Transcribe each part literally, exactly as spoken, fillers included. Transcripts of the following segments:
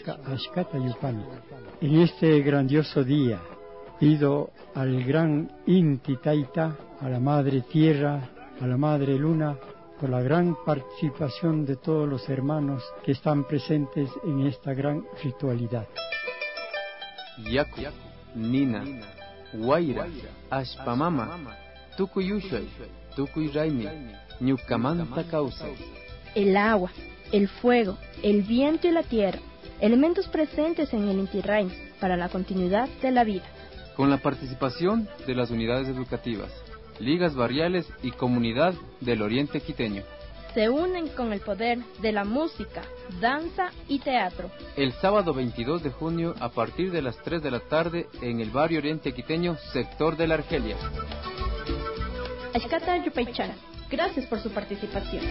Ashka Ashkata Yupani. En este grandioso día pido al gran Inti Taita, a la Madre Tierra, a la Madre Luna, por la gran participación de todos los hermanos que están presentes en esta gran ritualidad. Yaku, Nina, Waira, Ashpamama, Tukuyushay, Tukuyraimi, Ñukamanta Kausay. El agua, el fuego, el viento y la tierra, elementos presentes en el Inti Raymi para la continuidad de la vida. Con la participación de las unidades educativas, ligas barriales y comunidad del Oriente Quiteño. Se unen con el poder de la música, danza y teatro. El sábado veintidós de junio a partir de las tres de la tarde en el barrio Oriente Quiteño, sector de la Argelia. Ashkata Yupaychan, gracias por su participación.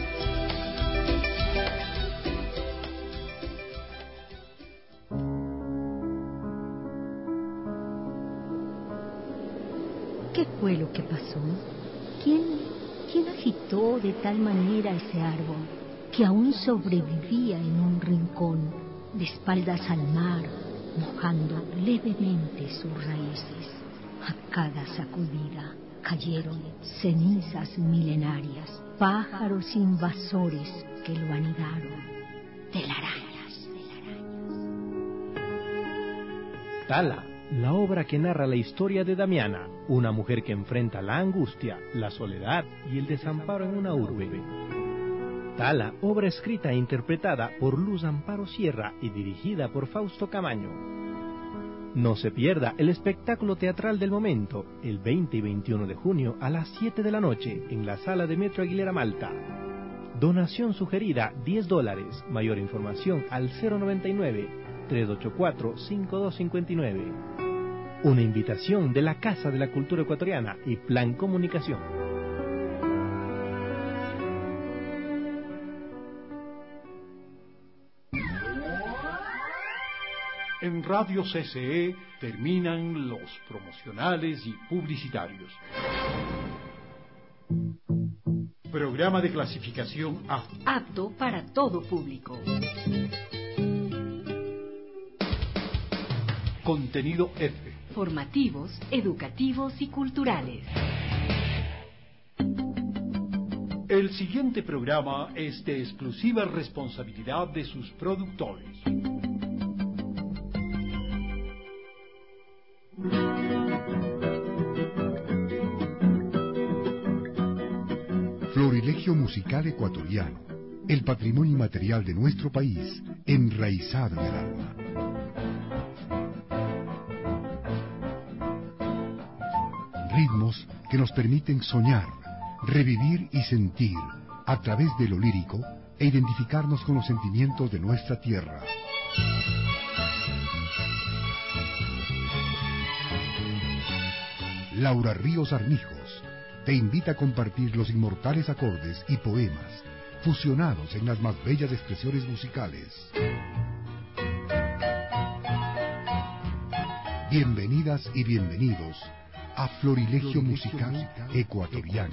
¿Qué fue lo que pasó? ¿Quién, quién agitó de tal manera ese árbol que aún sobrevivía en un rincón, de espaldas al mar, mojando levemente sus raíces? A cada sacudida cayeron cenizas milenarias, pájaros invasores que lo anidaron, telarañas, telarañas. Tala, la obra que narra la historia de Damiana, una mujer que enfrenta la angustia, la soledad y el desamparo en una urbe. Tala, obra escrita e interpretada por Luz Amparo Sierra y dirigida por Fausto Camaño. No se pierda el espectáculo teatral del momento, el veinte y veintiuno de junio a las siete de la noche, en la sala de Metro Aguilera Malta. Donación sugerida diez dólares, mayor información al cero noventa y nueve, tres ocho cuatro, cinco dos cinco nueve. Una invitación de la Casa de la Cultura Ecuatoriana y Plan Comunicación. En Radio C C E terminan los promocionales y publicitarios. Programa de clasificación A. Apto para todo público. Contenido F. Formativos, educativos y culturales. El siguiente programa es de exclusiva responsabilidad de sus productores. Florilegio musical ecuatoriano, el patrimonio inmaterial de nuestro país, enraizado en el alma. Ritmos que nos permiten soñar, revivir y sentir a través de lo lírico e identificarnos con los sentimientos de nuestra tierra. Laura Ríos Armijos te invita a compartir los inmortales acordes y poemas fusionados en las más bellas expresiones musicales. Bienvenidas y bienvenidos a Florilegio Musical Ecuatoriano.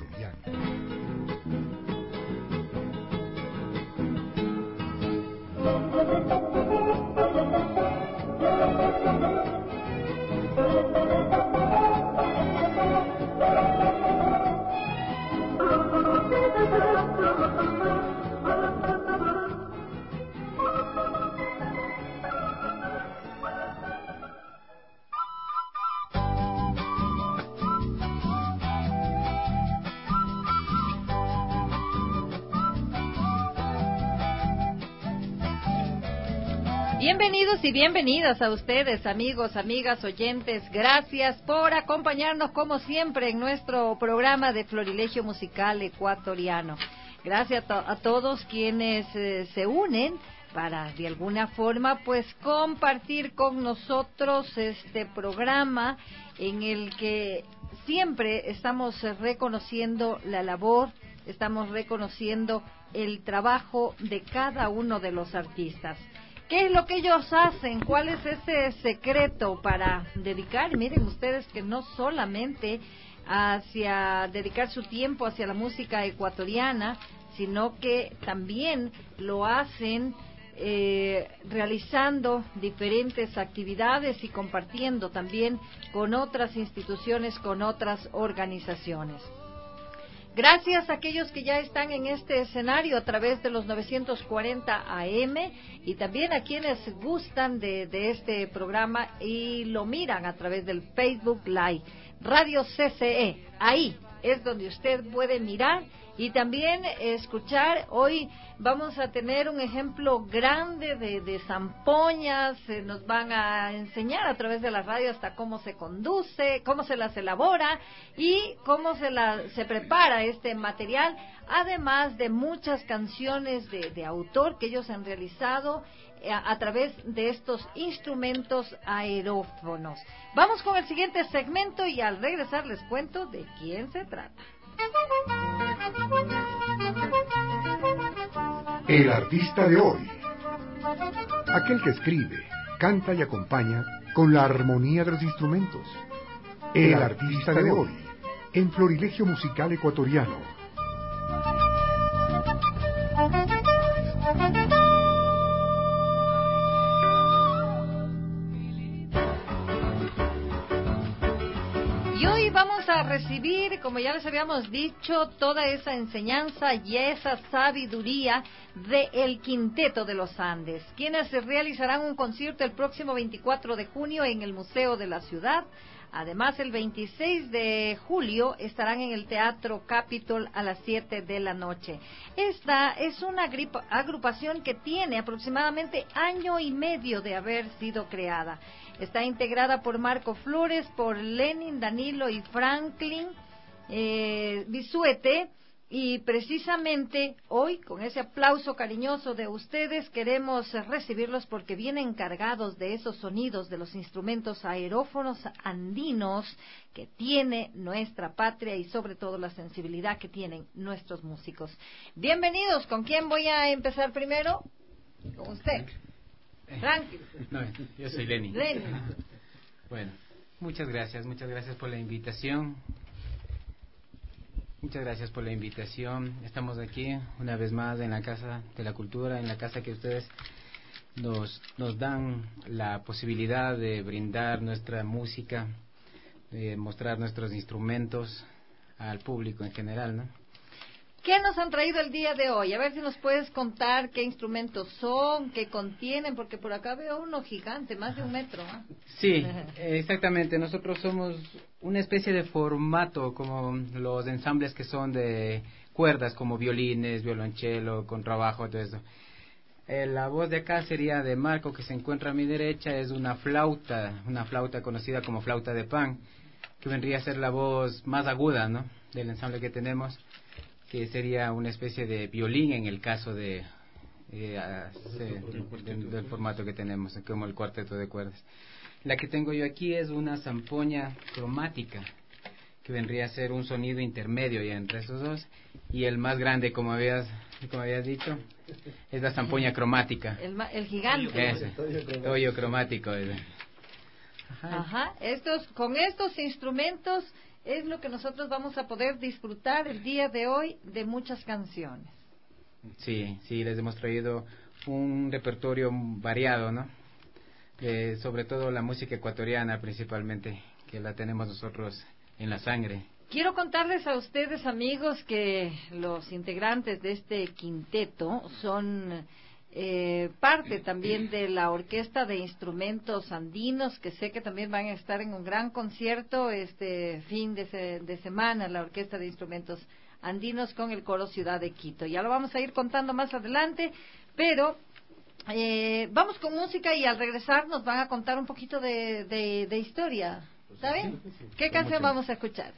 Bienvenidos y bienvenidas a ustedes, amigos, amigas, oyentes. Gracias por acompañarnos como siempre en nuestro programa de Florilegio Musical Ecuatoriano. Gracias a, to- a todos quienes eh, se unen para de alguna forma pues compartir con nosotros este programa en el que siempre estamos reconociendo la labor, estamos reconociendo el trabajo de cada uno de los artistas. ¿Qué es lo que ellos hacen? ¿Cuál es ese secreto para dedicar? Miren ustedes que no solamente hacia dedicar su tiempo hacia la música ecuatoriana, sino que también lo hacen eh, realizando diferentes actividades y compartiendo también con otras instituciones, con otras organizaciones. Gracias a aquellos que ya están en este escenario a través de los novecientos cuarenta A M y también a quienes gustan de, de este programa y lo miran a través del Facebook Live, Radio C C E. Ahí es donde usted puede mirar y también escuchar. Hoy vamos a tener un ejemplo grande de, de zampoñas, eh, nos van a enseñar a través de la radio hasta cómo se conduce, cómo se las elabora y cómo se, la, se prepara este material, además de muchas canciones de, de autor que ellos han realizado eh, a, a través de estos instrumentos aerófonos. Vamos con el siguiente segmento y al regresar les cuento de quién se trata. El artista de hoy. Aquel que escribe, canta y acompaña con la armonía de los instrumentos. El artista de hoy, en Florilegio Musical Ecuatoriano. Y hoy vamos a recibir, como ya les habíamos dicho, toda esa enseñanza y esa sabiduría de el Quinteto de los Andes, quienes realizarán un concierto el próximo veinticuatro de junio en el Museo de la Ciudad. Además, el veintiséis de julio estarán en el Teatro Capitol a las siete de la noche. Esta es una agrupación que tiene aproximadamente año y medio de haber sido creada. Está integrada por Marco Flores, por Lenin, Danilo y Franklin eh, Bisuete. Y precisamente hoy, con ese aplauso cariñoso de ustedes, queremos recibirlos porque vienen cargados de esos sonidos de los instrumentos aerófonos andinos que tiene nuestra patria y sobre todo la sensibilidad que tienen nuestros músicos. Bienvenidos. ¿Con quién voy a empezar primero? Con usted. Franklin. No, yo soy Lenin. Lenin. Bueno, muchas gracias, muchas gracias por la invitación. Muchas gracias por la invitación. Estamos aquí una vez más en la Casa de la Cultura, en la casa que ustedes nos, nos dan la posibilidad de brindar nuestra música, de mostrar nuestros instrumentos al público en general, ¿no? ¿Qué nos han traído el día de hoy? A ver si nos puedes contar qué instrumentos son, qué contienen, porque por acá veo uno gigante, más de un metro, ¿eh? Sí, exactamente. Nosotros somos una especie de formato, como los ensambles que son de cuerdas, como violines, violonchelo, contrabajo, todo eso. Eh, la voz de acá sería de Marco, que se encuentra a mi derecha, es una flauta, una flauta conocida como flauta de pan, que vendría a ser la voz más aguda, ¿no?, del ensamble que tenemos, que sería una especie de violín en el caso de, eh, de, de del formato que tenemos, como el cuarteto de cuerdas. La que tengo yo aquí es una zampoña cromática, que vendría a ser un sonido intermedio ya entre esos dos, y el más grande, como habías como habías dicho, es la zampoña cromática. El, el gigante. Ese, toyo cromático. Ese. Ajá. Ajá. Estos, con estos instrumentos es lo que nosotros vamos a poder disfrutar el día de hoy de muchas canciones. Sí, sí, les hemos traído un repertorio variado, ¿no? De, sobre todo la música ecuatoriana principalmente, que la tenemos nosotros en la sangre. Quiero contarles a ustedes, amigos, que los integrantes de este quinteto son eh, parte también de la Orquesta de Instrumentos Andinos, que sé que también van a estar en un gran concierto este fin de, se, de semana, la Orquesta de Instrumentos Andinos con el Coro Ciudad de Quito. Ya lo vamos a ir contando más adelante, pero eh, vamos con música y al regresar nos van a contar un poquito de, de, de historia. ¿Está bien? ¿Qué canción vamos a escuchar?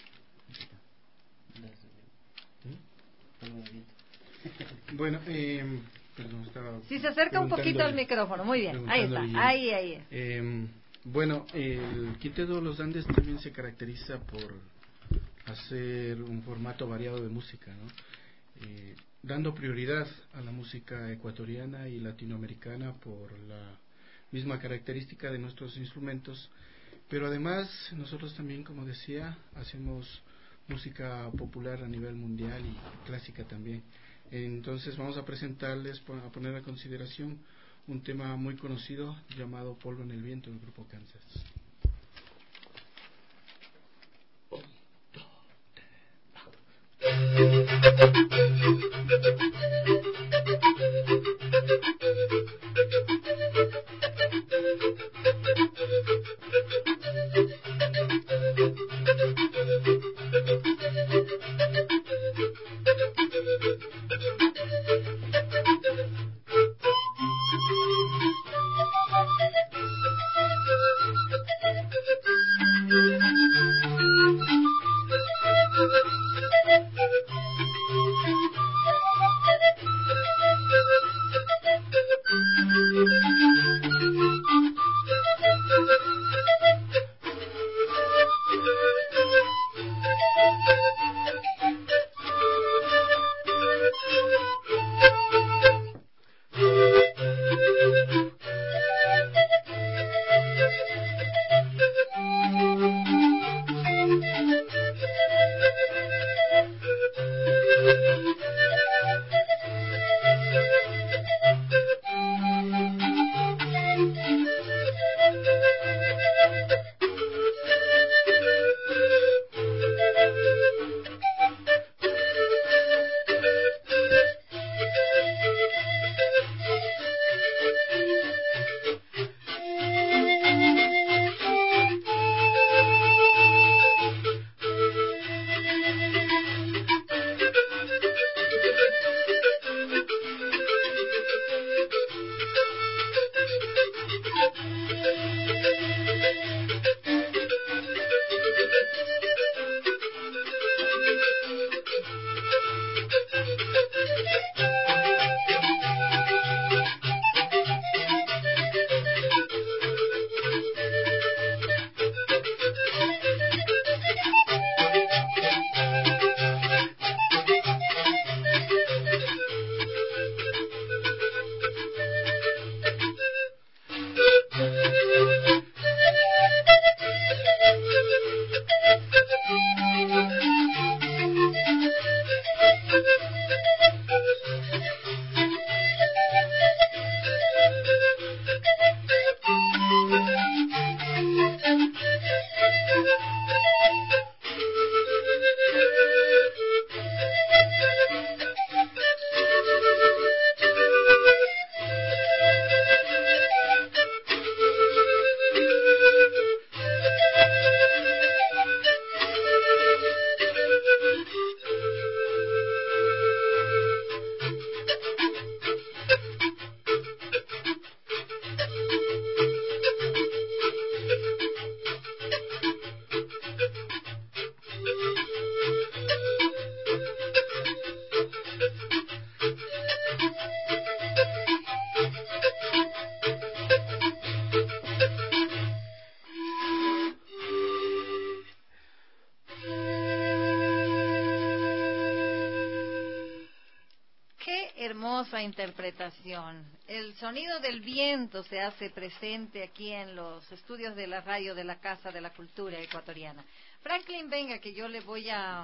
Bueno, eh, perdón, estaba si se acerca un poquito al micrófono, muy bien, ahí está, ahí, ahí. Eh, bueno, el Quinteto de los Andes también se caracteriza por hacer un formato variado de música, ¿no? Eh, dando prioridad a la música ecuatoriana y latinoamericana por la misma característica de nuestros instrumentos, pero además nosotros también, como decía, hacemos música popular a nivel mundial y clásica también. Entonces vamos a presentarles, a poner a consideración un tema muy conocido llamado Polvo en el Viento del grupo Kansas. Hermosa interpretación. El sonido del viento se hace presente aquí en los estudios de la radio de la Casa de la Cultura Ecuatoriana. Franklin, venga, que yo le voy a,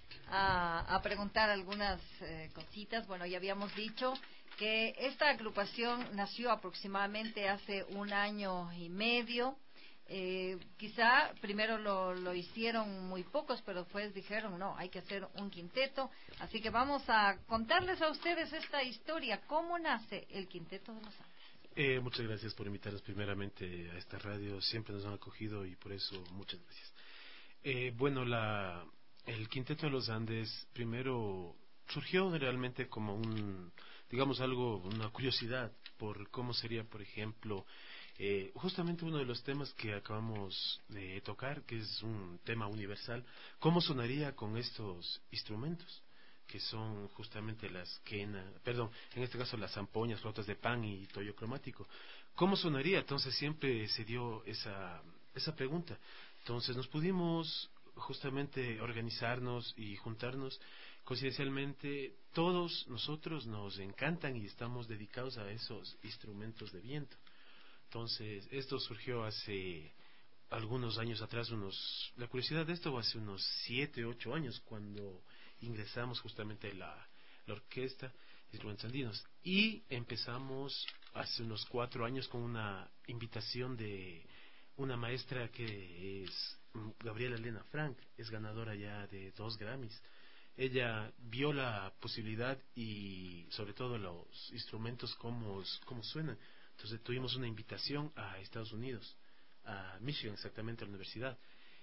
a, a preguntar algunas eh, cositas. Bueno, ya habíamos dicho que esta agrupación nació aproximadamente hace un año y medio. Eh, quizá primero lo, lo hicieron muy pocos, pero después dijeron, no, hay que hacer un quinteto. Así que vamos a contarles a ustedes esta historia. ¿Cómo nace el Quinteto de los Andes? Eh, muchas gracias por invitarnos primeramente a esta radio. Siempre nos han acogido y por eso muchas gracias. Eh, bueno, la, el Quinteto de los Andes primero surgió realmente como un, digamos algo, una curiosidad por cómo sería, por ejemplo, Eh, justamente uno de los temas que acabamos de tocar, que es un tema universal, ¿cómo sonaría con estos instrumentos? Que son justamente las quenas, perdón, en este caso las zampoñas, flautas de pan y toyo cromático. ¿Cómo sonaría? Entonces siempre se dio esa, esa pregunta. Entonces nos pudimos justamente organizarnos y juntarnos. Coincidencialmente, todos nosotros nos encantan y estamos dedicados a esos instrumentos de viento. Entonces, esto surgió hace algunos años atrás, unos, la curiosidad de esto hace unos siete, ocho años, cuando ingresamos justamente a la, la orquesta, instrumentos andinos. Y empezamos hace unos cuatro años con una invitación de una maestra que es Gabriela Elena Frank, es ganadora ya de dos Grammys. Ella vio la posibilidad y sobre todo los instrumentos cómo, cómo suenan. Entonces tuvimos una invitación a Estados Unidos, a Michigan exactamente, a la universidad.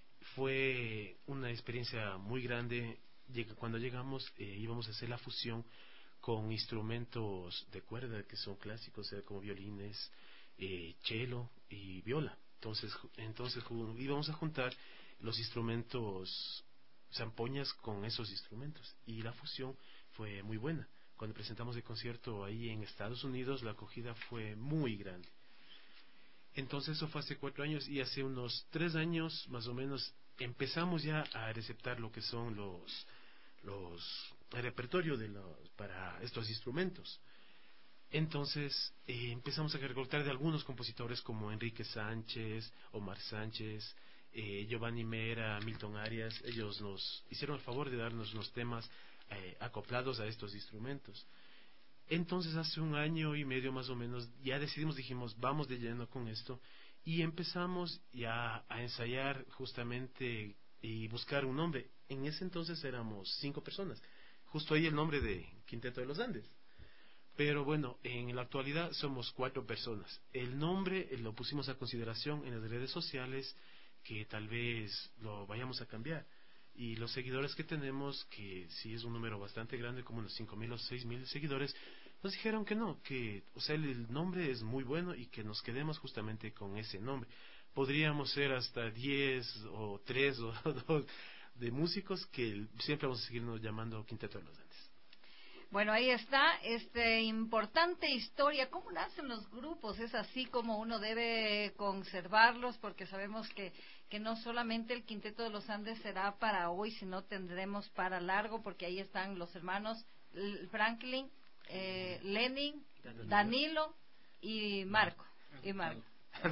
Fue una experiencia muy grande. Cuando llegamos eh, íbamos a hacer la fusión con instrumentos de cuerda que son clásicos, eh, como violines, eh, cello y viola. Entonces, entonces íbamos a juntar los instrumentos zampoñas con esos instrumentos y la fusión fue muy buena. Cuando presentamos el concierto ahí en Estados Unidos, la acogida fue muy grande. Entonces eso fue hace cuatro años y hace unos tres años más o menos empezamos ya a receptar lo que son los los el repertorio de los, para estos instrumentos. Entonces eh, empezamos a recolectar de algunos compositores como Enrique Sánchez, Omar Sánchez, eh, Giovanni Mera, Milton Arias. Ellos nos hicieron el favor de darnos unos temas eh, acoplados a estos instrumentos. Entonces hace un año y medio más o menos ya decidimos, dijimos vamos de lleno con esto y empezamos ya a ensayar justamente y buscar un nombre. En ese entonces éramos cinco personas, justo ahí el nombre de Quinteto de los Andes. Pero bueno, en la actualidad somos cuatro personas. El nombre eh, lo pusimos a consideración en las redes sociales, que tal vez lo vayamos a cambiar. Y los seguidores que tenemos, que sí es un número bastante grande, como unos cinco mil o seis mil seguidores, nos dijeron que no, que o sea, el nombre es muy bueno y que nos quedemos justamente con ese nombre. Podríamos ser hasta diez o tres o dos de músicos que siempre vamos a seguirnos llamando Quinteto de los Andes. Bueno, ahí está, esta importante historia. ¿Cómo nacen los grupos? Es así como uno debe conservarlos, porque sabemos que, que no solamente el Quinteto de los Andes será para hoy, sino tendremos para largo, porque ahí están los hermanos Franklin, eh, Lenin, Danilo y Marco. Y Marco.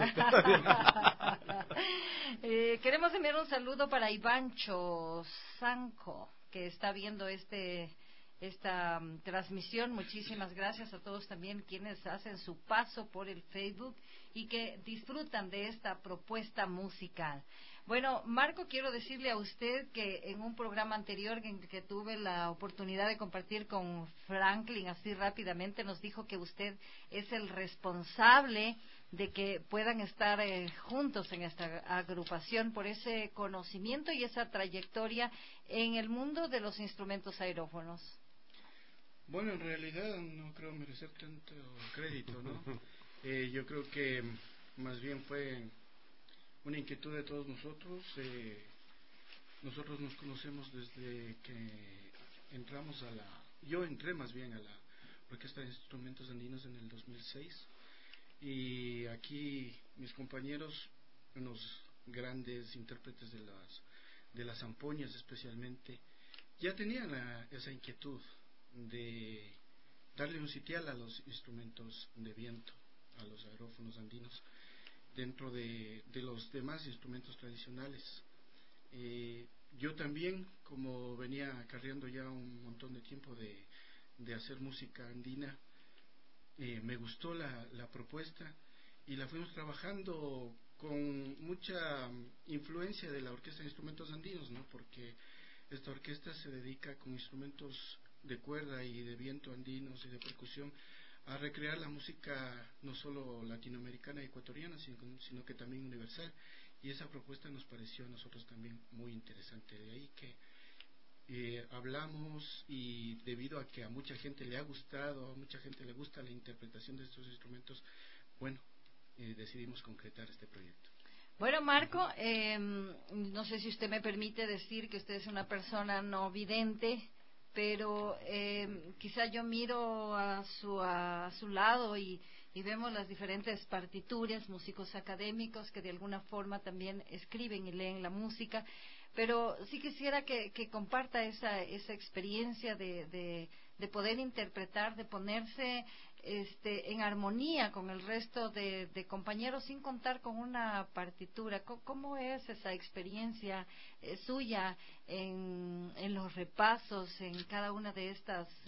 eh, queremos enviar un saludo para Ivancho Sanco, que está viendo este... esta um, transmisión. Muchísimas gracias a todos también quienes hacen su paso por el Facebook y que disfrutan de esta propuesta musical. Bueno, Marco, quiero decirle a usted que en un programa anterior en que tuve la oportunidad de compartir con Franklin así rápidamente, nos dijo que usted es el responsable de que puedan estar eh, juntos en esta agrupación por ese conocimiento y esa trayectoria en el mundo de los instrumentos aerófonos. Bueno, en realidad no creo merecer tanto crédito, ¿no? eh, yo creo que más bien fue una inquietud de todos nosotros. Eh, nosotros nos conocemos desde que entramos a la... Yo entré más bien a la Orquesta de Instrumentos Andinos en el dos mil seis y aquí mis compañeros, unos grandes intérpretes de las de las zampoñas especialmente, ya tenían la, esa inquietud de darle un sitial a los instrumentos de viento, a los aerófonos andinos, dentro de, de los demás instrumentos tradicionales. Eh, yo también, como venía acarreando ya un montón de tiempo de, de hacer música andina, eh, me gustó la, la propuesta y la fuimos trabajando con mucha influencia de la Orquesta de Instrumentos Andinos, ¿no? Porque esta orquesta se dedica con instrumentos de cuerda y de viento andinos y de percusión a recrear la música no solo latinoamericana y ecuatoriana, sino, sino que también universal, y esa propuesta nos pareció a nosotros también muy interesante. De ahí que eh, hablamos, y debido a que a mucha gente le ha gustado, a mucha gente le gusta la interpretación de estos instrumentos, bueno, eh, decidimos concretar este proyecto. Bueno, Marco, eh, no sé si usted me permite decir que usted es una persona no vidente, pero eh, quizá yo miro a su, a su lado y, y vemos las diferentes partituras, músicos académicos que de alguna forma también escriben y leen la música, pero sí quisiera que, que comparta esa, esa experiencia de, de, de poder interpretar, de ponerse este, en armonía con el resto de, de compañeros sin contar con una partitura. ¿Cómo, cómo es esa experiencia eh, suya en, en los repasos, en cada una de estas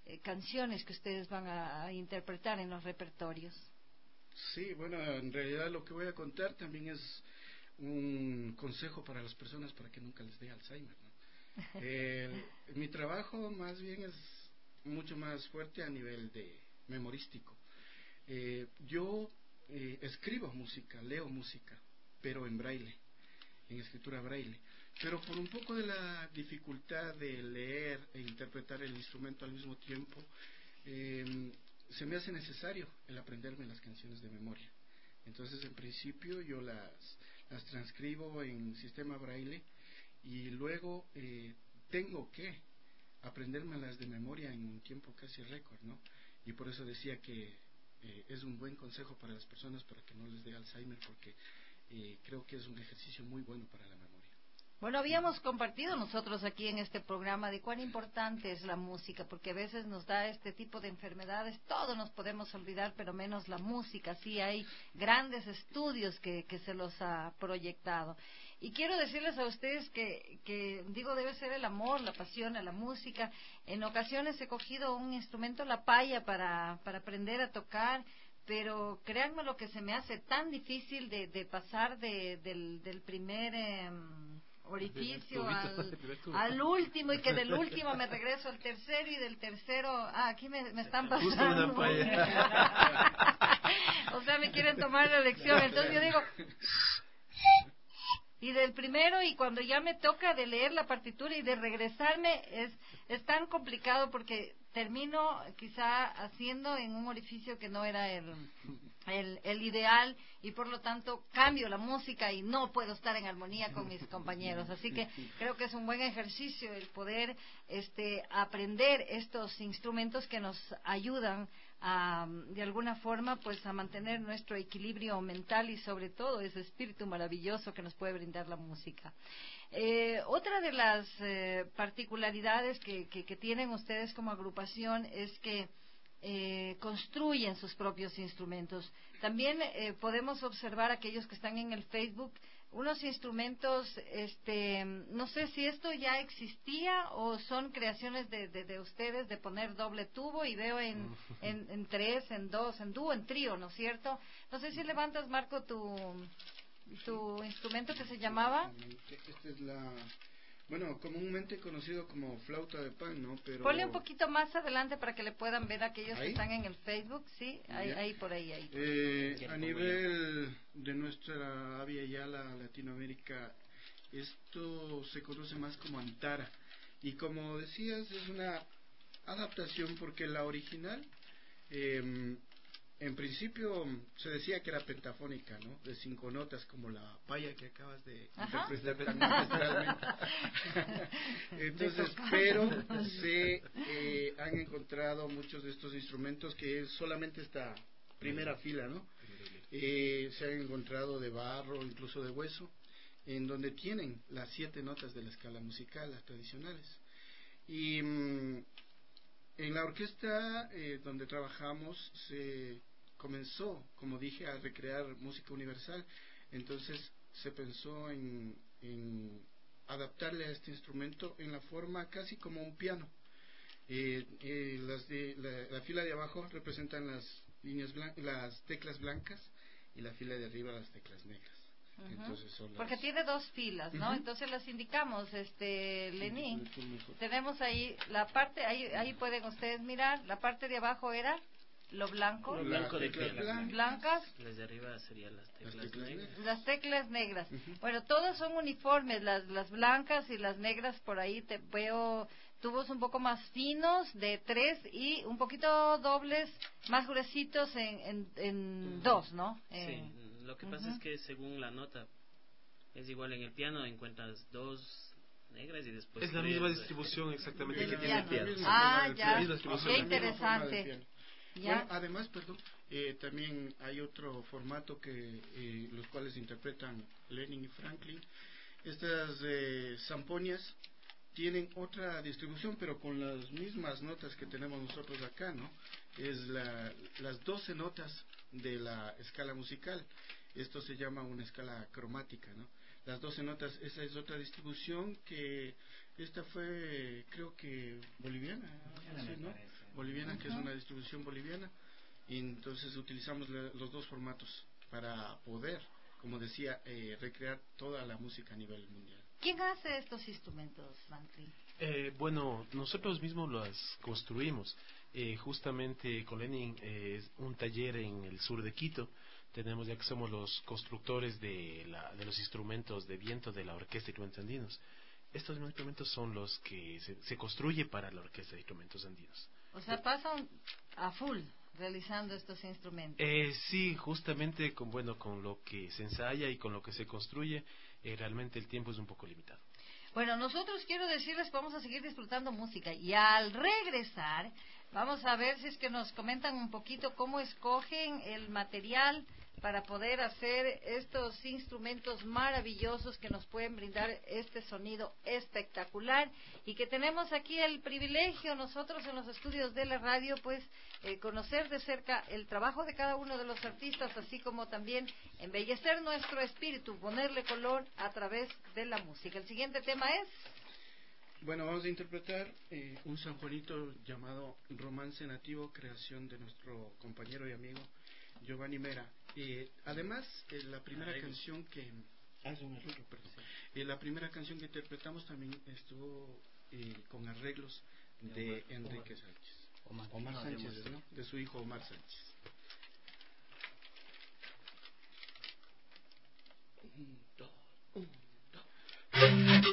eh, canciones que ustedes van a, a interpretar en los repertorios. Sí, bueno, en realidad lo que voy a contar también es un consejo para las personas para que nunca les dé Alzheimer, ¿no? eh, mi trabajo más bien es mucho más fuerte a nivel de memorístico. Eh, yo eh, escribo música, leo música, pero en braille, en escritura braille. Pero por un poco de la dificultad de leer e interpretar el instrumento al mismo tiempo, eh, se me hace necesario el aprenderme las canciones de memoria. Entonces, en principio, yo las, las transcribo en sistema braille y luego eh, tengo que aprendérmelas de memoria en un tiempo casi récord, ¿no? Y por eso decía que eh, es un buen consejo para las personas para que no les dé Alzheimer, porque eh, creo que es un ejercicio muy bueno para la memoria. Bueno, habíamos compartido nosotros aquí en este programa de cuán importante es la música, porque a veces nos da este tipo de enfermedades, todo nos podemos olvidar, pero menos la música. Sí, hay grandes estudios que, que se los ha proyectado. Y quiero decirles a ustedes que, que, digo, debe ser el amor, la pasión a la música. En ocasiones he cogido un instrumento, la paya, para, para aprender a tocar, pero créanme lo que se me hace tan difícil de, de pasar de, del, del primer... Eh, orificio al, al último, y que del último me regreso al tercero, y del tercero, ah, aquí me, me están pasando. O sea, me quieren tomar la lección. Entonces yo digo, y del primero, y cuando ya me toca de leer la partitura y de regresarme, es, es tan complicado, porque termino quizá haciendo en un orificio que no era el, el, el ideal, y por lo tanto cambio la música y no puedo estar en armonía con mis compañeros. Así que creo que es un buen ejercicio el poder este, aprender estos instrumentos que nos ayudan a, de alguna forma, pues a mantener nuestro equilibrio mental y sobre todo ese espíritu maravilloso que nos puede brindar la música. Eh, otra de las eh, particularidades que, que, que tienen ustedes como agrupación es que eh, construyen sus propios instrumentos. También eh, podemos observar, aquellos que están en el Facebook, unos instrumentos, este, no sé si esto ya existía o son creaciones de, de, de ustedes, de poner doble tubo, y veo en, en, en tres, en dos, en dúo, en trío, ¿no es cierto? No sé si levantas, Marco, tu, tu instrumento que se llamaba. Esta es la, bueno, comúnmente conocido como flauta de pan, ¿no? Pero... Ponle un poquito más adelante para que le puedan ver aquellos ¿Ahí? Que están en el Facebook, sí, ahí, ahí por ahí, ahí. Eh, a nivel de nuestra Avia Yala, Latinoamérica, esto se conoce más como antara, y como decías, es una adaptación, porque la original eh, en principio se decía que era pentafónica, ¿no? De cinco notas, como la paya que acabas de Ajá. interpretar magistralmente. Entonces, pero se eh, han encontrado muchos de estos instrumentos que es solamente esta primera fila, ¿no? Eh, se han encontrado de barro, incluso de hueso, en donde tienen las siete notas de la escala musical, las tradicionales. Y mm, en la orquesta eh, donde trabajamos se comenzó, como dije, a recrear música universal. Entonces se pensó en, en adaptarle a este instrumento en la forma casi como un piano. Eh, eh, las de, la, la fila de abajo representan las líneas blan- las teclas blancas, y la fila de arriba las teclas negras. Uh-huh. Entonces son las... Porque tiene dos filas, ¿no? Uh-huh. Entonces las indicamos, este, Lenín. Sí, sí, sí. Tenemos ahí la parte, ahí, ahí pueden ustedes mirar, la parte de abajo era lo blanco, Lo blanco de teclas piel. blancas. blancas, Las de arriba serían las teclas, Las teclas negras. negras. las teclas negras. Uh-huh. Bueno, todas son uniformes, las, las blancas y las negras. Por ahí te veo tubos un poco más finos, de tres, y un poquito dobles, más gruesitos en, en, en dos, ¿no? Eh, Sí, lo que pasa uh-huh. es que según la nota, es igual en el piano, encuentras dos negras y después Es la tres, misma eh, distribución exactamente Del que tiene el piano. piano. Ah, Sí, ya, la misma distribución. qué interesante. Ya. Bueno, además, perdón, eh, también hay otro formato que eh, los cuales interpretan Lenin y Franklin. Estas eh, zampoñas tienen otra distribución, pero con las mismas notas que tenemos nosotros acá, ¿no? Es la, las doce notas de la escala musical. Esto se llama una escala cromática, ¿no? Las doce notas, esa es otra distribución que esta fue, creo que boliviana, ¿sí, no? boliviana, que es Ujú. una distribución boliviana, y entonces utilizamos le- los dos formatos para poder, como decía, eh, recrear toda la música a nivel mundial. ¿Quién hace estos instrumentos, Franklin? Eh, bueno, nosotros mismos las construimos. Eh, justamente con Lenin eh, es un taller en el sur de Quito. Tenemos, ya que somos los constructores de, la, de los instrumentos de viento de la Orquesta de Instrumentos Andinos. Estos mismos instrumentos son los que se, se construye para la Orquesta de Instrumentos Andinos. O sea, pasan a full realizando estos instrumentos. Eh, sí, justamente con bueno con lo que se ensaya y con lo que se construye, eh, realmente el tiempo es un poco limitado. Bueno, nosotros quiero decirles que vamos a seguir disfrutando música y al regresar vamos a ver si es que nos comentan un poquito cómo escogen el material para poder hacer estos instrumentos maravillosos que nos pueden brindar este sonido espectacular y que tenemos aquí el privilegio nosotros en los estudios de la radio pues eh, conocer de cerca el trabajo de cada uno de los artistas, así como también embellecer nuestro espíritu, ponerle color a través de la música. El siguiente tema es... Bueno, vamos a interpretar eh, un sanjuanito llamado Romance Nativo, creación de nuestro compañero y amigo Giovanni Mera. Eh, además, eh, la primera Arreglo. canción que... Ah, es un arreglo, perdón. Eh, la primera canción que interpretamos también estuvo eh, con arreglos de Omar, Enrique Omar. Sánchez. Omar. Omar No, Sánchez, de- ¿no? De su hijo Omar Sánchez. Un, dos, un, dos.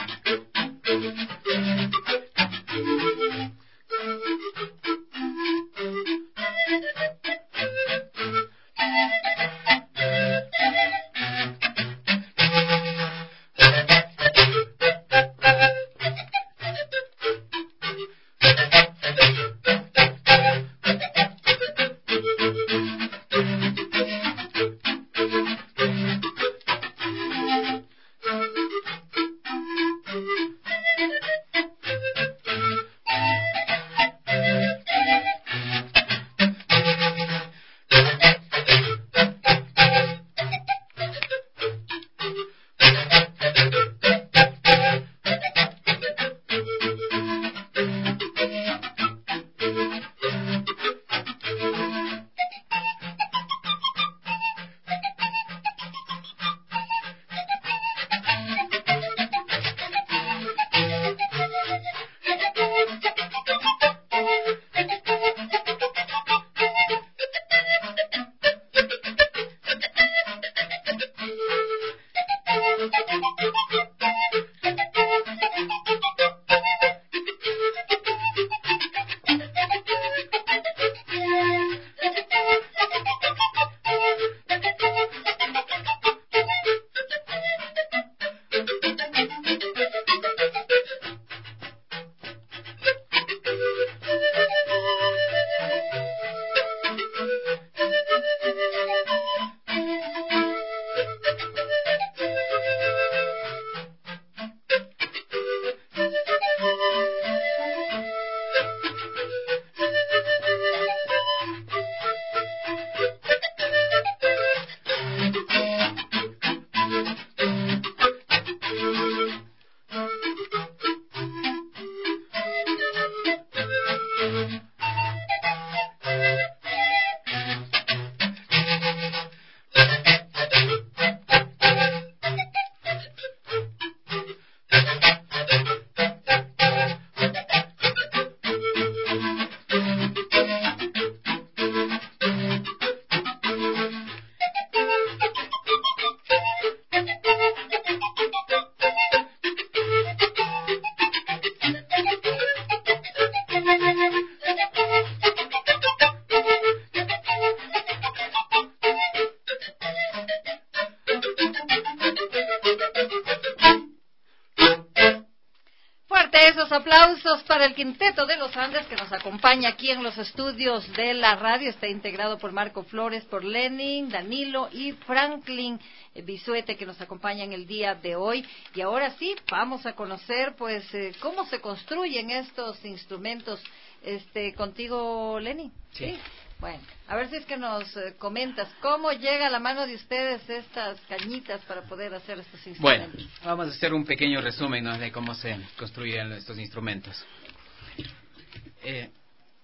Esos aplausos para el Quinteto de los Andes que nos acompaña aquí en los estudios de la radio. Está integrado por Marco Flores, por Lenin, Danilo y Franklin Bisuete, que nos acompañan el día de hoy. Y ahora sí, vamos a conocer pues eh, cómo se construyen estos instrumentos. Este, contigo, Lenin. Sí. ¿Sí? Bueno, a ver si es que nos eh, comentas cómo llega a la mano de ustedes estas cañitas para poder hacer estos Bueno, instrumentos. vamos a hacer un pequeño resumen, ¿no?, de cómo se construyen estos instrumentos. Eh,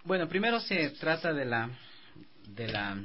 Bueno, primero se trata de la, de la,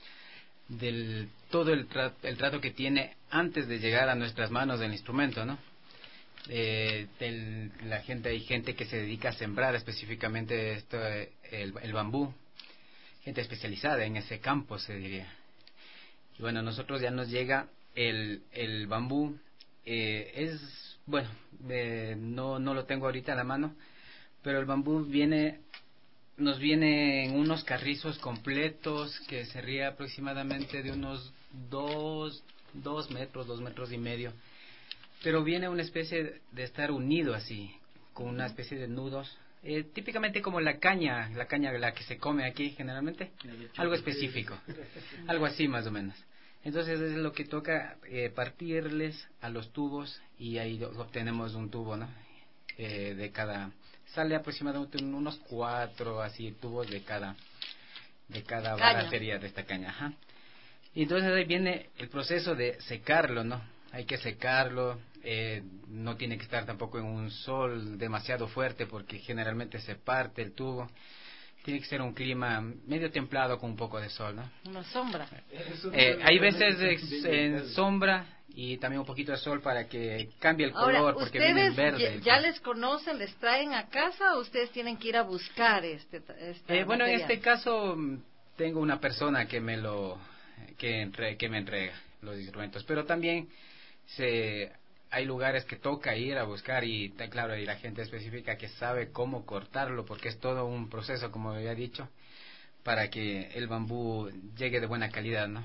del todo el, tra el trato que tiene antes de llegar a nuestras manos el instrumento, ¿no? Eh, del, la gente, hay gente que se dedica a sembrar específicamente esto, el, el bambú, gente especializada en ese campo, se diría. Y bueno, nosotros ya nos llega el, el bambú, eh, es, bueno, eh, no, no lo tengo ahorita a la mano, pero el bambú viene, nos viene en unos carrizos completos que sería aproximadamente de unos dos, dos metros, dos metros y medio. Pero viene una especie de estar unido así, con una especie de nudos, eh, típicamente como la caña, la caña la que se come aquí generalmente, algo específico, algo así más o menos. Entonces es lo que toca, eh, partirles a los tubos y ahí obtenemos un tubo, ¿no? Eh, de cada, sale aproximadamente unos cuatro así tubos de cada, de cada baratería de esta caña, ajá. Y entonces ahí viene el proceso de secarlo, ¿no? Hay que secarlo, eh, no tiene que estar tampoco en un sol demasiado fuerte porque generalmente se parte el tubo. Tiene que ser un clima medio templado con un poco de sol, ¿no? Una sombra. Eh, hay veces en sombra y también un poquito de sol para que cambie el color. Ahora, porque viene verde. Ya, ya les conocen, les traen a casa o ustedes tienen que ir a buscar este eh, Bueno, material? En este caso tengo una persona que me lo que, entre, que me entrega los instrumentos, pero también se hay lugares que toca ir a buscar y claro, y la gente específica que sabe cómo cortarlo porque es todo un proceso, como había dicho, para que el bambú llegue de buena calidad, ¿no?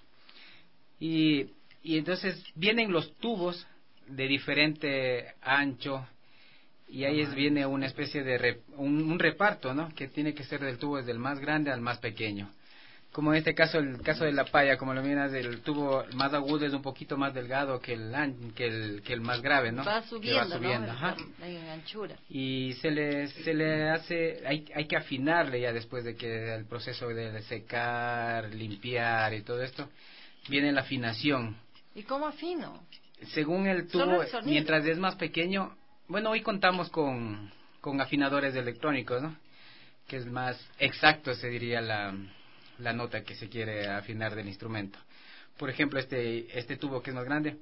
Y, y entonces vienen los tubos de diferente ancho y ahí es, viene una especie de rep, un, un reparto, ¿no? Que tiene que ser del tubo desde el más grande al más pequeño. Como en este caso, el caso de la paya, como lo miras, el tubo más agudo es un poquito más delgado que el que el, que el más grave, ¿no? Va subiendo, que va subiendo, ¿no? Ajá. En anchura. Y se le, se le hace, hay, hay que afinarle ya después de que el proceso de secar, limpiar y todo esto, viene la afinación. ¿Y cómo afino? Según el tubo, el mientras es más pequeño, bueno, hoy contamos con, con afinadores electrónicos, ¿no? Que es más exacto, se diría la... la nota que se quiere afinar del instrumento. Por ejemplo, este este tubo que es más grande,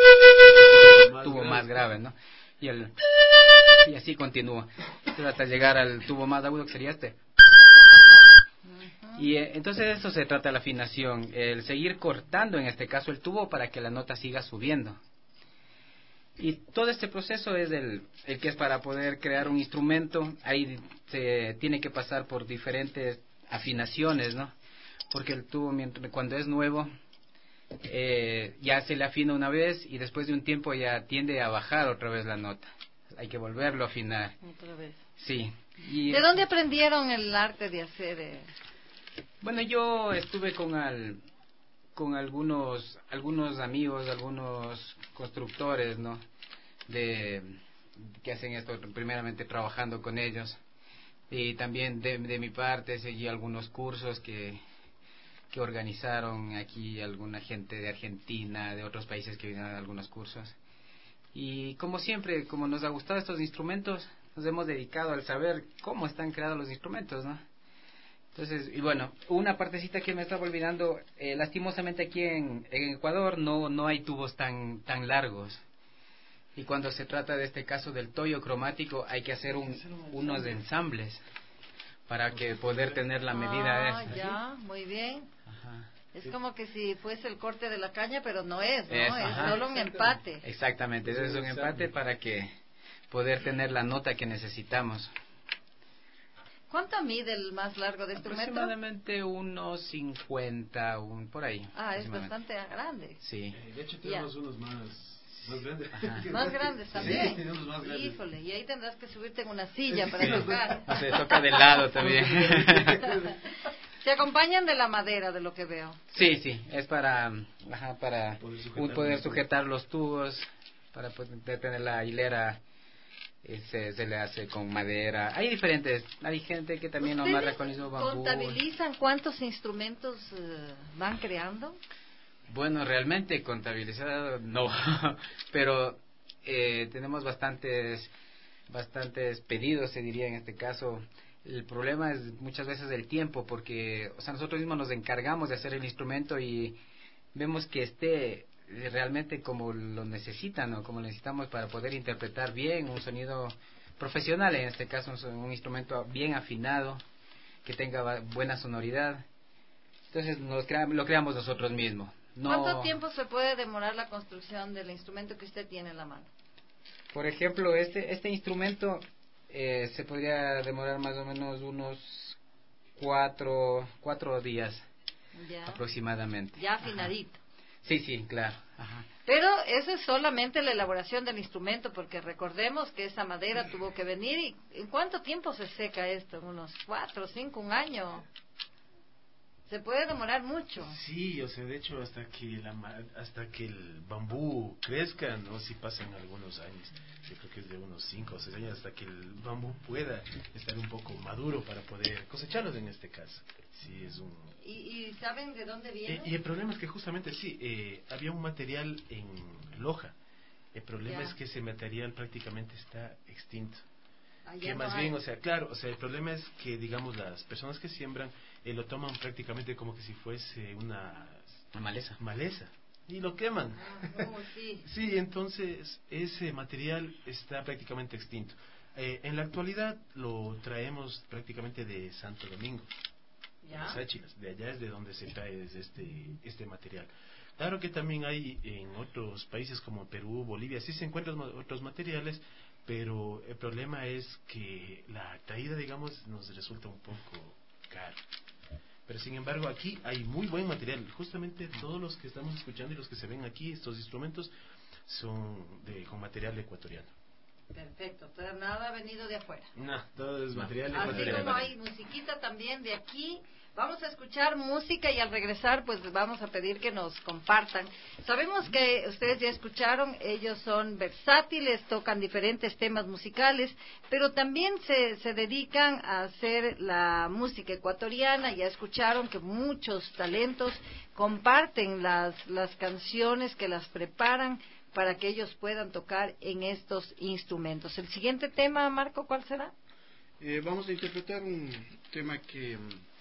más tubo grave. más grave, ¿no? Y el y así continúa, pero hasta llegar al tubo más agudo que sería este. Uh-huh. Y eh, entonces eso se trata de la afinación, el seguir cortando en este caso el tubo para que la nota siga subiendo. Y todo este proceso es el, el que es para poder crear un instrumento, ahí se tiene que pasar por diferentes afinaciones, ¿no? Porque el tubo mientras, cuando es nuevo eh, ya se le afina una vez y después de un tiempo ya tiende a bajar otra vez la nota, hay que volverlo a afinar otra vez. Sí. Y, ¿de dónde aprendieron el arte de hacer? Eh? Bueno, yo estuve con al, con algunos algunos amigos, algunos constructores, ¿no? De que hacen esto, primeramente trabajando con ellos. Y también de, de mi parte seguí algunos cursos que, que organizaron aquí alguna gente de Argentina, de otros países que vinieron a algunos cursos. Y como siempre, como nos ha gustado estos instrumentos, nos hemos dedicado al saber cómo están creados los instrumentos, ¿no? Entonces, y bueno, una partecita que me estaba olvidando, eh, lastimosamente aquí en, en Ecuador no, no hay tubos tan, tan largos. Y cuando se trata de este caso del toyo cromático hay que hacer un, unos ensambles para que poder tener la medida. Ah, esa, ya, ¿sí? Muy bien. Ajá. Es como que si fuese el corte de la caña, pero no es, ¿no? Es, es solo un empate. Exactamente, eso es un empate para que poder tener la nota que necesitamos. ¿Cuánto mide el más largo de este metro? Aproximadamente unos cincuenta, un, por ahí. Ah, es bastante grande. Sí. De hecho tenemos ya. unos más... Más grandes. Más grandes también. Sí, más grandes. Híjole, y ahí tendrás que subirte en una silla para sí. tocar. Se toca de lado también. Se acompañan de la madera, de lo que veo. Sí, sí, es para, ajá, para poder sujetar, poder sujetar los tubos, para poder tener la hilera. Se, se le hace con madera. Hay diferentes, hay gente que también no más reconoce bambú. ¿Contabilizan cuántos instrumentos uh, van creando? Bueno, realmente contabilizado no, pero eh, tenemos bastantes bastantes pedidos, se diría en este caso. El problema es muchas veces el tiempo, porque, o sea, nosotros mismos nos encargamos de hacer el instrumento y vemos que esté realmente como lo necesitan, o como lo necesitamos para poder interpretar bien un sonido profesional, en este caso un, un instrumento bien afinado, que tenga buena sonoridad. Entonces nos crea, lo creamos nosotros mismos. No, ¿cuánto tiempo se puede demorar la construcción del instrumento que usted tiene en la mano? Por ejemplo, este este instrumento eh, se podría demorar más o menos unos cuatro cuatro días ya. aproximadamente. Ya afinadito. Ajá. Sí, sí, claro. Ajá. Pero eso es solamente la elaboración del instrumento, porque recordemos que esa madera tuvo que venir. ¿Y en cuánto tiempo se seca esto? ¿Unos cuatro, cinco, un año? Se puede demorar mucho. Sí, o sea, de hecho, hasta que la hasta que el bambú crezca, no, si pasan algunos años. Yo creo que es de unos cinco o seis años hasta que el bambú pueda estar un poco maduro para poder cosecharlos en este caso. Sí, es un. ¿Y, y saben de dónde viene? Eh, y el problema es que justamente sí, eh, había un material en Loja. El problema ya. es que ese material prácticamente está extinto. Allá Que no más hay. bien, o sea, claro, o sea, el problema es que, digamos, las personas que siembran eh, lo toman prácticamente como que si fuese una, una maleza. maleza y lo queman. Ah, oh, sí. Sí, entonces ese material está prácticamente extinto. Eh, en la actualidad lo traemos prácticamente de Santo Domingo, de las Áchilas, de allá es de donde se trae este este material. Claro que también hay en otros países como Perú, Bolivia, sí se encuentran otros materiales, pero el problema es que la traída, digamos, nos resulta un poco caro. Pero sin embargo aquí hay muy buen material. Justamente todos los que estamos escuchando y los que se ven aquí, estos instrumentos, son de con material ecuatoriano. Perfecto, entonces nada ha venido de afuera. No, todo es material Así ecuatoriano. como hay musiquita también de aquí. Vamos a escuchar música y al regresar pues vamos a pedir que nos compartan. Sabemos que ustedes ya escucharon, ellos son versátiles, tocan diferentes temas musicales, pero también se, se dedican a hacer la música ecuatoriana. Ya escucharon que muchos talentos comparten las, las canciones, que las preparan para que ellos puedan tocar en estos instrumentos. El siguiente tema, Marco, ¿cuál será? Eh, vamos a interpretar un tema que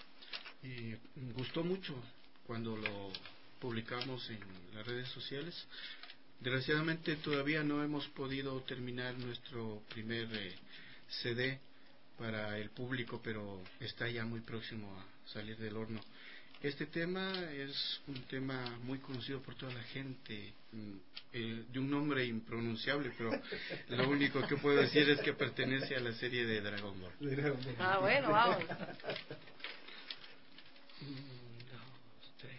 eh, gustó mucho cuando lo publicamos en las redes sociales. Desgraciadamente todavía no hemos podido terminar nuestro primer eh, C D para el público, pero está ya muy próximo a salir del horno. Este tema es un tema muy conocido por toda la gente, eh, de un nombre impronunciable, pero lo único que puedo decir es que pertenece a la serie de Dragon Ball. Ah, bueno, vamos. Un, dos, tres.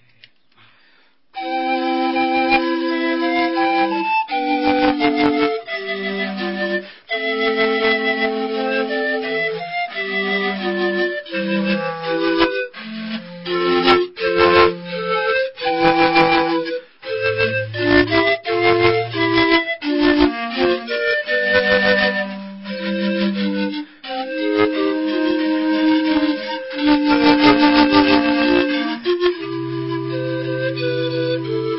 Thank you.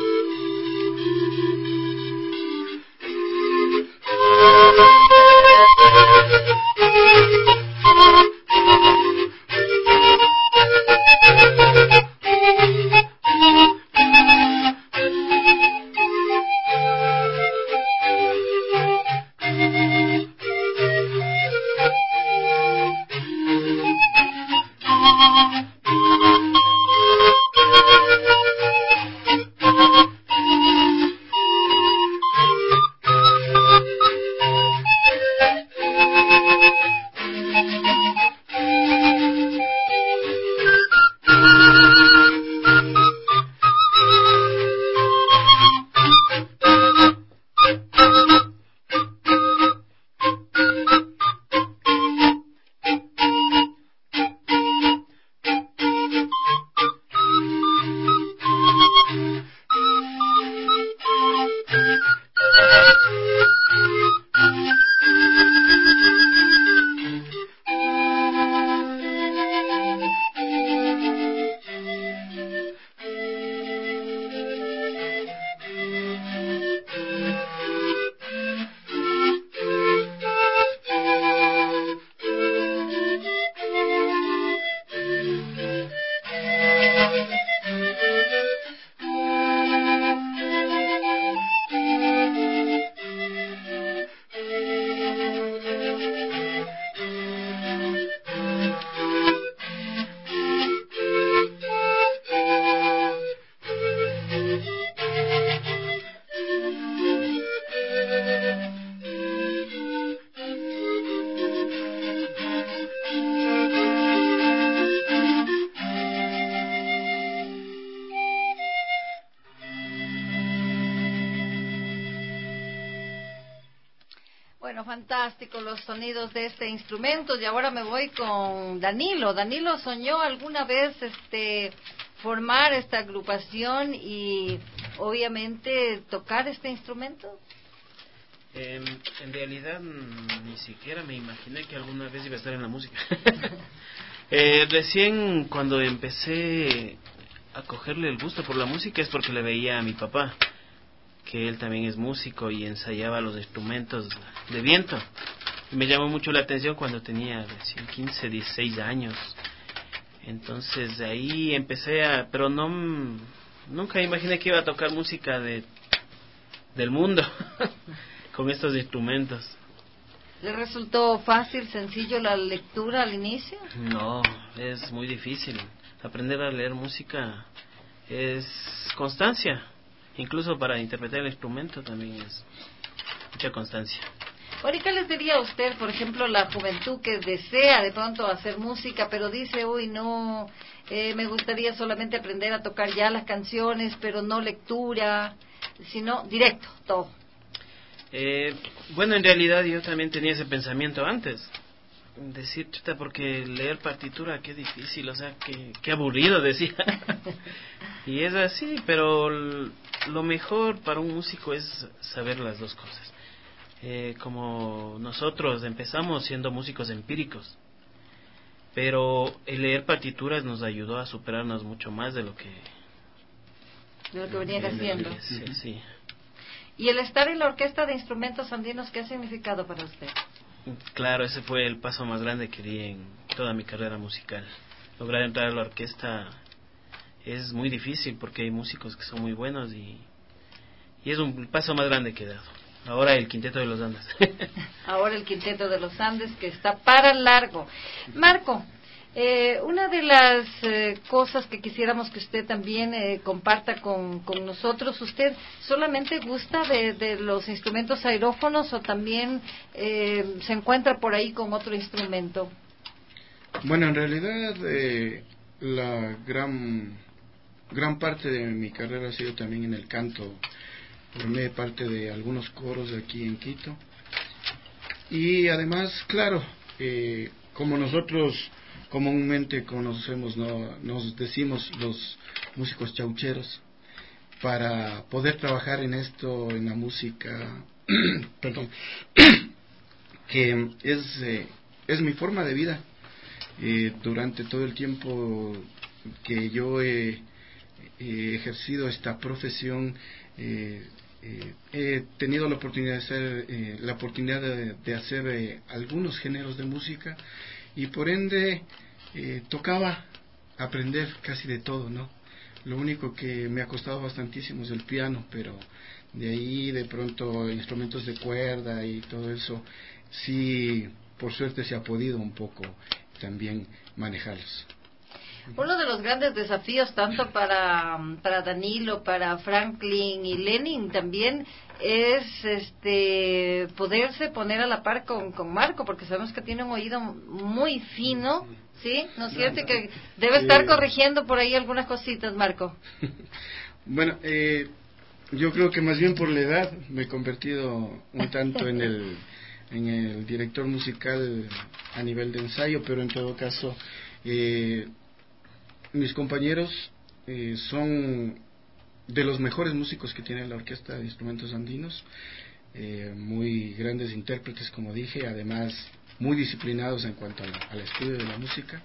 Bueno, fantástico los sonidos de este instrumento. Y ahora me voy con Danilo. Danilo soñó alguna vez este formar esta agrupación y obviamente tocar este instrumento. Eh, en realidad ni siquiera me imaginé que alguna vez iba a estar en la música. eh, recién cuando empecé a cogerle el gusto por la música es porque le veía a mi papá, que él también es músico y ensayaba los instrumentos de viento. Y me llamó mucho la atención cuando tenía recién quince, dieciséis años. Entonces de ahí empecé a... pero no... nunca imaginé que iba a tocar música de del mundo con estos instrumentos. ¿Le resultó fácil, sencillo la lectura al inicio? No, es muy difícil. Aprender a leer música es constancia. Incluso para interpretar el instrumento también es mucha constancia. Bueno, ¿y qué les diría a usted, por ejemplo, la juventud que desea de pronto hacer música, pero dice, uy, no, eh, me gustaría solamente aprender a tocar ya las canciones, pero no lectura, sino directo, todo? Eh, bueno, en realidad yo también tenía ese pensamiento antes. Decir, chuta, porque leer partitura, qué difícil, o sea, qué, qué aburrido, decía. Y es así, pero lo mejor para un músico es saber las dos cosas. Eh, como nosotros empezamos siendo músicos empíricos, pero el leer partituras nos ayudó a superarnos mucho más de lo que... de lo que venían haciendo. Sí, sí. ¿Y el estar en la Orquesta de Instrumentos Andinos, qué ha significado para usted? Claro, ese fue el paso más grande que di en toda mi carrera musical. Lograr entrar a la orquesta es muy difícil porque hay músicos que son muy buenos y, y es un paso más grande que he dado. Ahora el Quinteto de los Andes. Ahora el Quinteto de los Andes, que está para largo. Marco, eh, una de las eh, cosas que quisiéramos que usted también eh, comparta con, con nosotros, ¿usted solamente gusta de, de los instrumentos aerófonos o también eh, se encuentra por ahí con otro instrumento? Bueno, en realidad eh, la gran gran parte de mi carrera ha sido también en el canto. Formé parte de algunos coros de aquí en Quito. Y además, claro, eh, como nosotros comúnmente conocemos, ¿no? Nos decimos los músicos chaucheros, para poder trabajar en esto, en la música, perdón, que es, eh, es mi forma de vida. Eh, durante todo el tiempo que yo he, he ejercido esta profesión, eh, eh, he tenido la oportunidad de hacer, eh, la oportunidad de, de hacer eh, algunos géneros de música y por ende eh, tocaba aprender casi de todo, ¿no? Lo único que me ha costado bastantísimo es el piano, pero de ahí de pronto instrumentos de cuerda y todo eso, sí, por suerte se ha podido un poco también manejarlos. Uno de los grandes desafíos tanto para, para Danilo, para Franklin y Lenin también es este poderse poner a la par con, con Marco, porque sabemos que tiene un oído muy fino, ¿sí? ¿No es cierto? Que debe estar corrigiendo por ahí algunas cositas, Marco. Bueno, eh, yo creo que más bien por la edad me he convertido un tanto en el, en el director musical a nivel de ensayo, pero en todo caso... Eh, mis compañeros eh, son de los mejores músicos que tiene la Orquesta de Instrumentos Andinos, eh, muy grandes intérpretes, como dije, además muy disciplinados en cuanto al, al estudio de la música,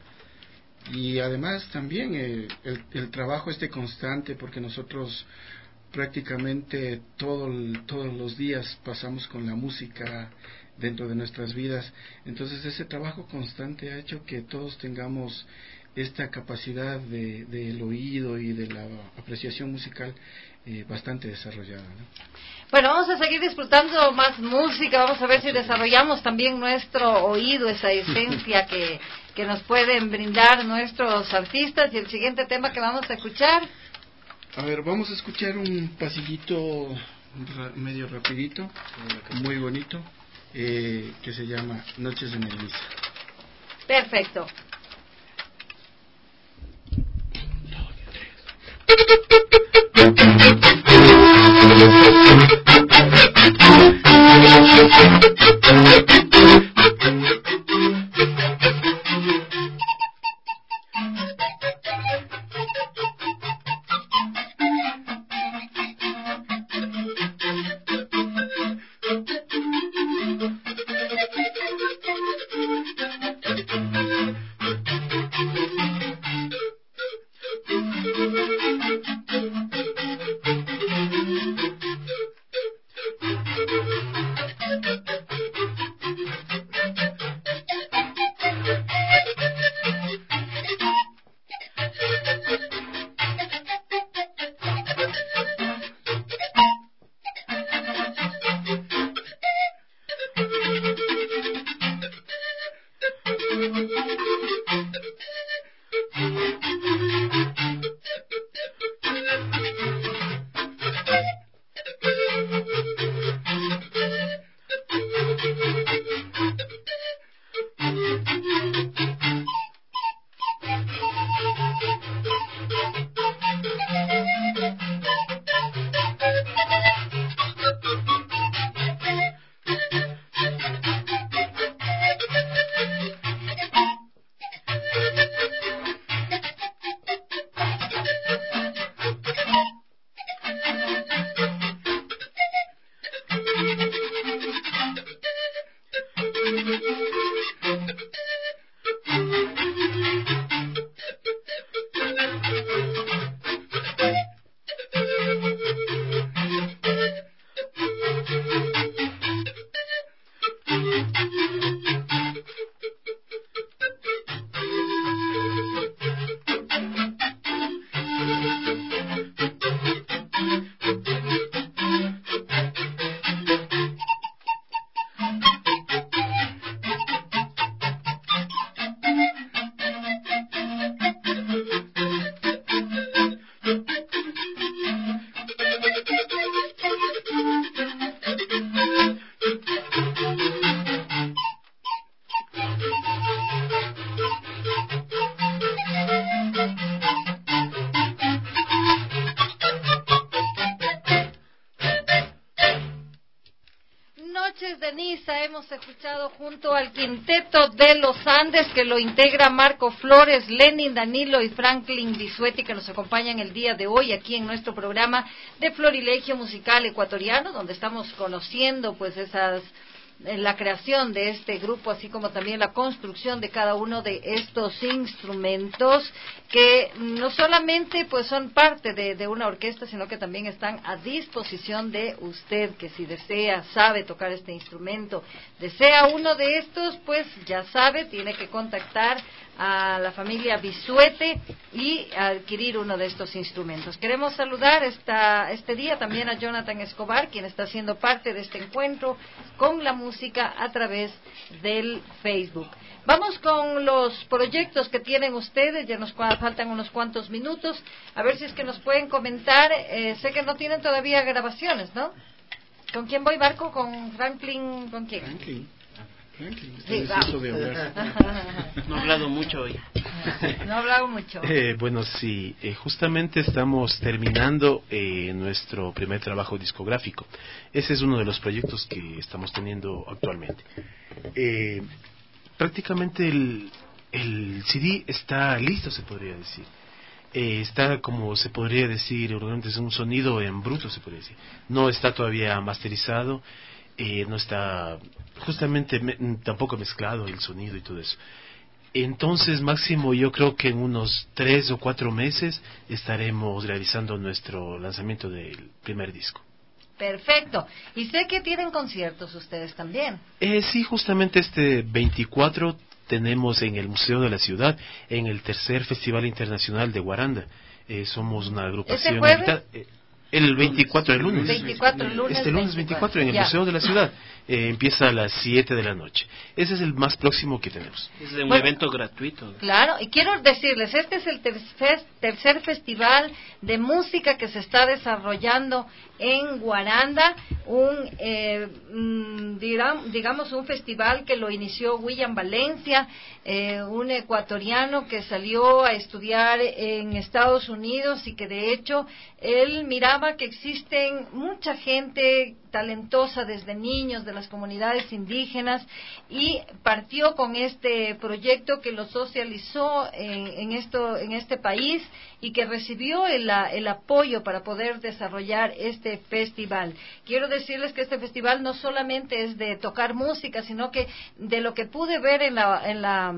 y además también eh, el, el trabajo este constante, porque nosotros prácticamente todo, todos los días pasamos con la música dentro de nuestras vidas, entonces ese trabajo constante ha hecho que todos tengamos esta capacidad de del oído y de la apreciación musical eh, bastante desarrollada, ¿no? Bueno, vamos a seguir disfrutando más música, vamos a ver si desarrollamos también nuestro oído, esa esencia que, que nos pueden brindar nuestros artistas. Y el siguiente tema que vamos a escuchar... A ver, vamos a escuchar un pasillito ra medio rapidito, muy bonito, eh, que se llama Noches en el Misa. Perfecto. Thank you. noches de Niza hemos escuchado junto al quinteto de los Andes, que lo integra Marco Flores, Lenin, Danilo y Franklin Bisuetti, que nos acompañan el día de hoy aquí en nuestro programa de Florilegio Musical Ecuatoriano, donde estamos conociendo pues esas la creación de este grupo, así como también la construcción de cada uno de estos instrumentos, que no solamente pues son parte de, de una orquesta, sino que también están a disposición de usted, que si desea, sabe tocar este instrumento, desea uno de estos, pues ya sabe, tiene que contactar a la familia Bisuete y adquirir uno de estos instrumentos. Queremos saludar esta, este día también a Jonathan Escobar, quien está siendo parte de este encuentro con la música a través del Facebook. Vamos con los proyectos que tienen ustedes, ya nos faltan unos cuantos minutos, a ver si es que nos pueden comentar. Eh, sé que no tienen todavía grabaciones, ¿no? ¿Con quién voy, Marco? ¿Con Franklin? ¿Con quién? Franklin. Franklin, sí, de no ha hablado mucho hoy. No ha hablado mucho. Eh, bueno, sí, eh, justamente estamos terminando eh, nuestro primer trabajo discográfico. Ese es uno de los proyectos que estamos teniendo actualmente. Eh, prácticamente el, el C D está listo, se podría decir. Eh, está, como se podría decir, es un sonido en bruto, se podría decir. No está todavía masterizado. Eh, no está justamente me, tampoco mezclado el sonido y todo eso. Entonces, máximo yo creo que en unos tres o cuatro meses estaremos realizando nuestro lanzamiento del primer disco. Perfecto. Y sé que tienen conciertos ustedes también. Eh, sí, justamente este veinticuatro tenemos en el Museo de la Ciudad, en el tercer Festival Internacional de Guaranda. Eh, somos una agrupación... ¿Este jueves? Eh, El veinticuatro, el lunes. veinticuatro, el lunes. Este lunes veinticuatro en el ya. Museo de la Ciudad. Eh, empieza a las siete de la noche. Ese es el más próximo que tenemos. Es de un bueno, evento gratuito. Claro, y quiero decirles, este es el tercer, tercer festival de música que se está desarrollando en Guaranda, un eh, digamos un festival que lo inició William Valencia, eh, un ecuatoriano que salió a estudiar en Estados Unidos y que de hecho él miraba que existen mucha gente talentosa desde niños de las comunidades indígenas y partió con este proyecto que lo socializó en, en esto en este país y que recibió el, el apoyo para poder desarrollar este festival. Quiero decirles que este festival no solamente es de tocar música, sino que de lo que pude ver en la en la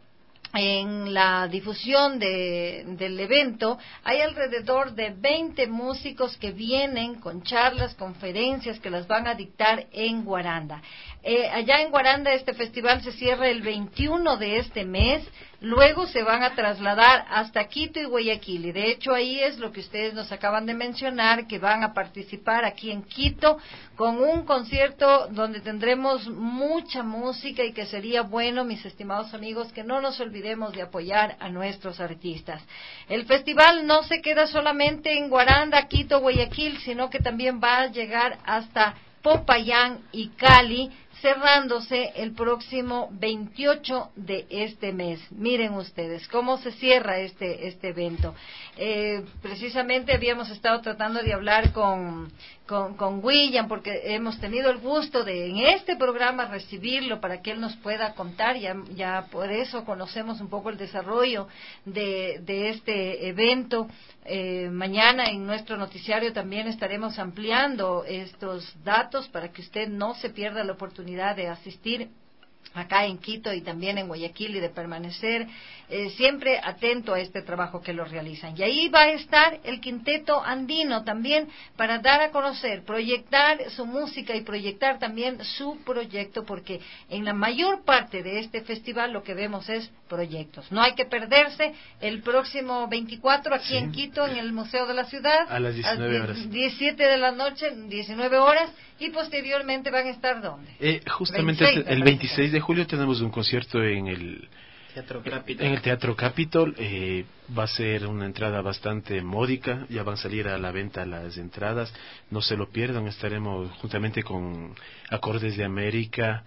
en la difusión de, del evento, hay alrededor de veinte músicos que vienen con charlas, conferencias que las van a dictar en Guaranda. Eh, allá en Guaranda este festival se cierra el veintiuno de este mes, luego se van a trasladar hasta Quito y Guayaquil, y de hecho ahí es lo que ustedes nos acaban de mencionar, que van a participar aquí en Quito con un concierto donde tendremos mucha música y que sería bueno, mis estimados amigos, que no nos olvidemos de apoyar a nuestros artistas. El festival no se queda solamente en Guaranda, Quito, Guayaquil, sino que también va a llegar hasta Popayán y Cali, cerrándose el próximo veintiocho de este mes. Miren ustedes cómo se cierra este este evento. Eh, precisamente habíamos estado tratando de hablar con, con con William, porque hemos tenido el gusto de en este programa recibirlo para que él nos pueda contar, ya, ya por eso conocemos un poco el desarrollo de, de este evento. Eh, mañana en nuestro noticiario también estaremos ampliando estos datos para que usted no se pierda la oportunidad de asistir acá en Quito y también en Guayaquil y de permanecer eh, siempre atento a este trabajo que lo realizan. Y ahí va a estar el Quinteto Andino también para dar a conocer, proyectar su música y proyectar también su proyecto, porque en la mayor parte de este festival lo que vemos es proyectos. No hay que perderse el próximo veinticuatro aquí sí. en Quito, en el Museo de la Ciudad, a las diecinueve horas. diecisiete de la noche, diecinueve horas, y posteriormente van a estar ¿dónde? Eh, justamente veintiséis, el veintiséis de julio tenemos un concierto en el Teatro Capitol. En el Teatro Capitol. Eh, va a ser una entrada bastante módica, ya van a salir a la venta las entradas, no se lo pierdan, estaremos juntamente con Acordes de América,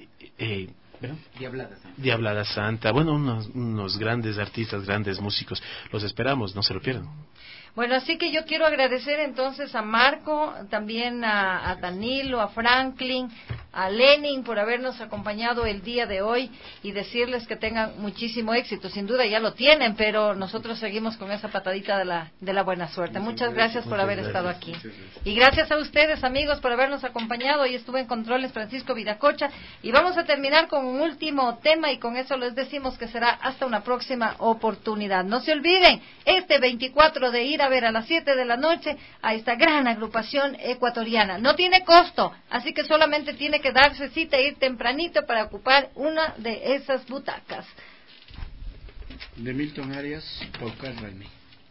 eh, Diablada Santa. Diablada Santa, bueno, unos, unos grandes artistas, grandes músicos, los esperamos, no se lo pierdan. Bueno, así que yo quiero agradecer entonces a Marco, también a, a Danilo, a Franklin, a Lenin por habernos acompañado el día de hoy y decirles que tengan muchísimo éxito. Sin duda ya lo tienen, pero nosotros seguimos con esa patadita de la de la buena suerte. Muchas gracias por haber estado aquí. Y gracias a ustedes, amigos, por habernos acompañado. Hoy estuve en controles Francisco Vidacocha y vamos a terminar con un último tema y con eso les decimos que será hasta una próxima oportunidad. No se olviden, este veinticuatro de ir a ver a las siete de la noche a esta gran agrupación ecuatoriana. No tiene costo, así que solamente tiene que darse cita e ir tempranito para ocupar una de esas butacas. De Milton Arias, Paucar Raimi.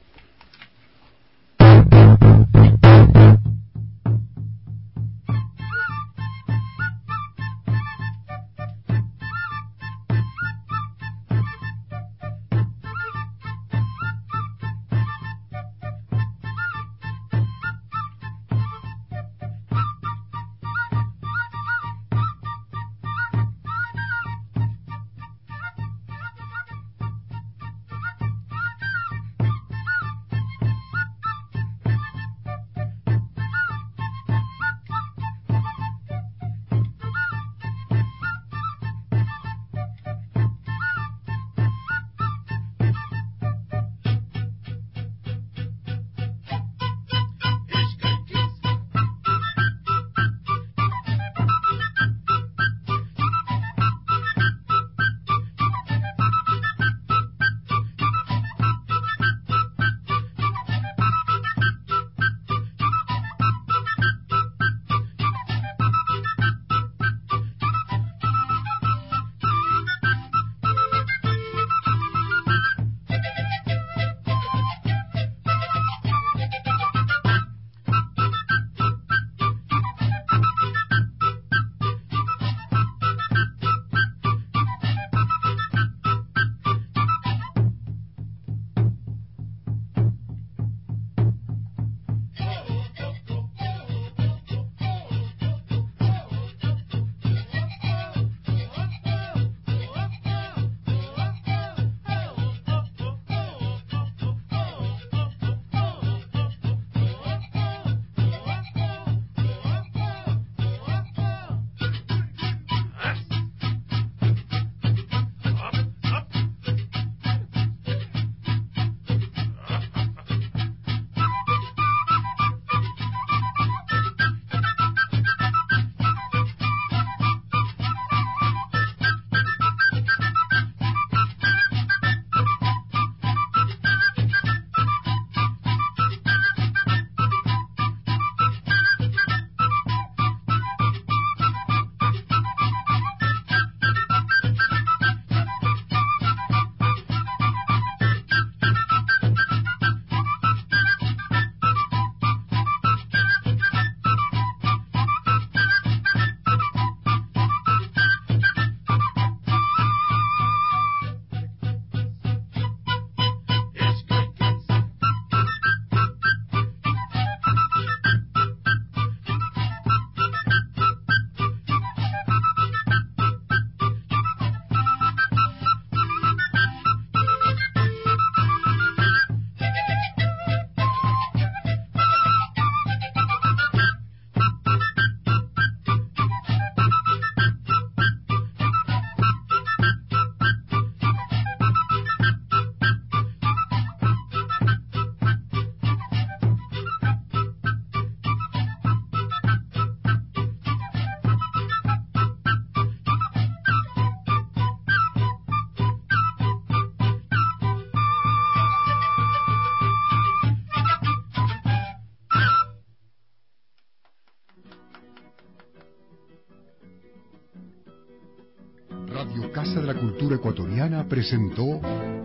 Radio Casa de la Cultura Ecuatoriana presentó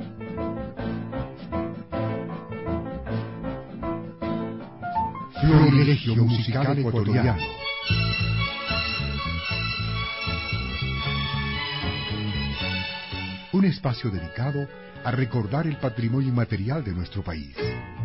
Florilegio Musical Ecuatoriano. Un espacio dedicado a recordar el patrimonio inmaterial de nuestro país.